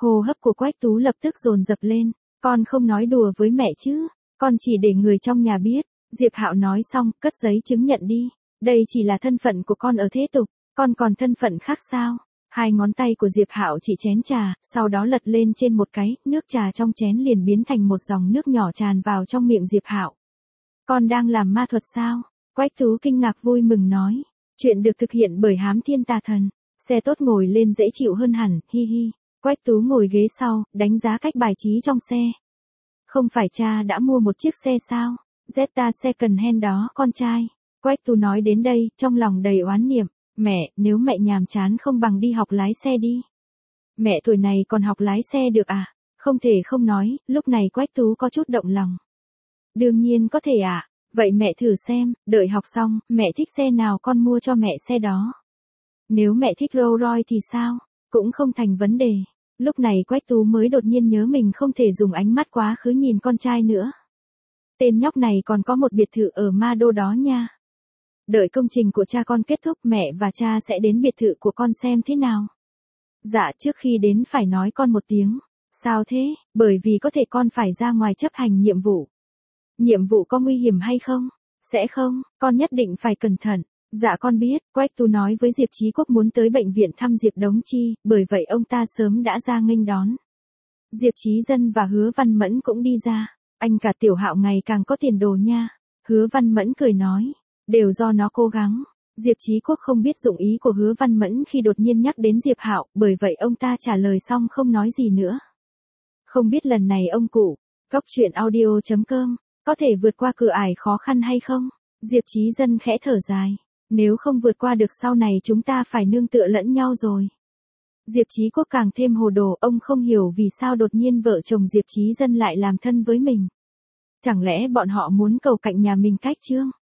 Hô hấp của Quách Tú lập tức dồn dập lên, con không nói đùa với mẹ chứ, con chỉ để người trong nhà biết. Diệp Hạo nói xong, cất giấy chứng nhận đi, đây chỉ là thân phận của con ở thế tục, con còn thân phận khác sao? Hai ngón tay của Diệp Hạo chỉ chén trà, sau đó lật lên trên một cái, nước trà trong chén liền biến thành một dòng nước nhỏ tràn vào trong miệng Diệp Hạo. Con đang làm ma thuật sao? Quách Tú kinh ngạc vui mừng nói. Chuyện được thực hiện bởi Hám Thiên Tà Thần. Xe tốt ngồi lên dễ chịu hơn hẳn, hi hi. Quách Tú ngồi ghế sau, đánh giá cách bài trí trong xe. Không phải cha đã mua một chiếc xe sao? Zeta second hand đó con trai. Quách Tú nói đến đây, trong lòng đầy oán niệm. Mẹ, nếu mẹ nhàm chán không bằng đi học lái xe đi. Mẹ tuổi này còn học lái xe được à? Không thể không nói, lúc này Quách Tú có chút động lòng. Đương nhiên có thể ạ. Vậy mẹ thử xem, đợi học xong, mẹ thích xe nào con mua cho mẹ xe đó. Nếu mẹ thích Rolls Royce thì sao? Cũng không thành vấn đề. Lúc này Quách Tú mới đột nhiên nhớ mình không thể dùng ánh mắt quá khứ nhìn con trai nữa. Tên nhóc này còn có một biệt thự ở Ma Đô đó nha. Đợi công trình của cha con kết thúc mẹ và cha sẽ đến biệt thự của con xem thế nào. Dạ trước khi đến phải nói con một tiếng. Sao thế? Bởi vì có thể con phải ra ngoài chấp hành nhiệm vụ. Nhiệm vụ có nguy hiểm hay không? Sẽ không, con nhất định phải cẩn thận. Dạ con biết, Quách Tú nói với Diệp Chí Quốc muốn tới bệnh viện thăm Diệp Đống Chi, bởi vậy ông ta sớm đã ra nghênh đón. Diệp Chí Dân và Hứa Văn Mẫn cũng đi ra. Anh cả Tiểu Hạo ngày càng có tiền đồ nha. Hứa Văn Mẫn cười nói, đều do nó cố gắng. Diệp Chí Quốc không biết dụng ý của Hứa Văn Mẫn khi đột nhiên nhắc đến Diệp Hạo, bởi vậy ông ta trả lời xong không nói gì nữa. Không biết lần này ông cụ, coctruyện.audio.com, có thể vượt qua cửa ải khó khăn hay không? Diệp Chí Dân khẽ thở dài. Nếu không vượt qua được sau này chúng ta phải nương tựa lẫn nhau rồi. Diệp Chí Quốc càng thêm hồ đồ, ông không hiểu vì sao đột nhiên vợ chồng Diệp Chí Dân lại làm thân với mình. Chẳng lẽ bọn họ muốn cầu cạnh nhà mình cách chương?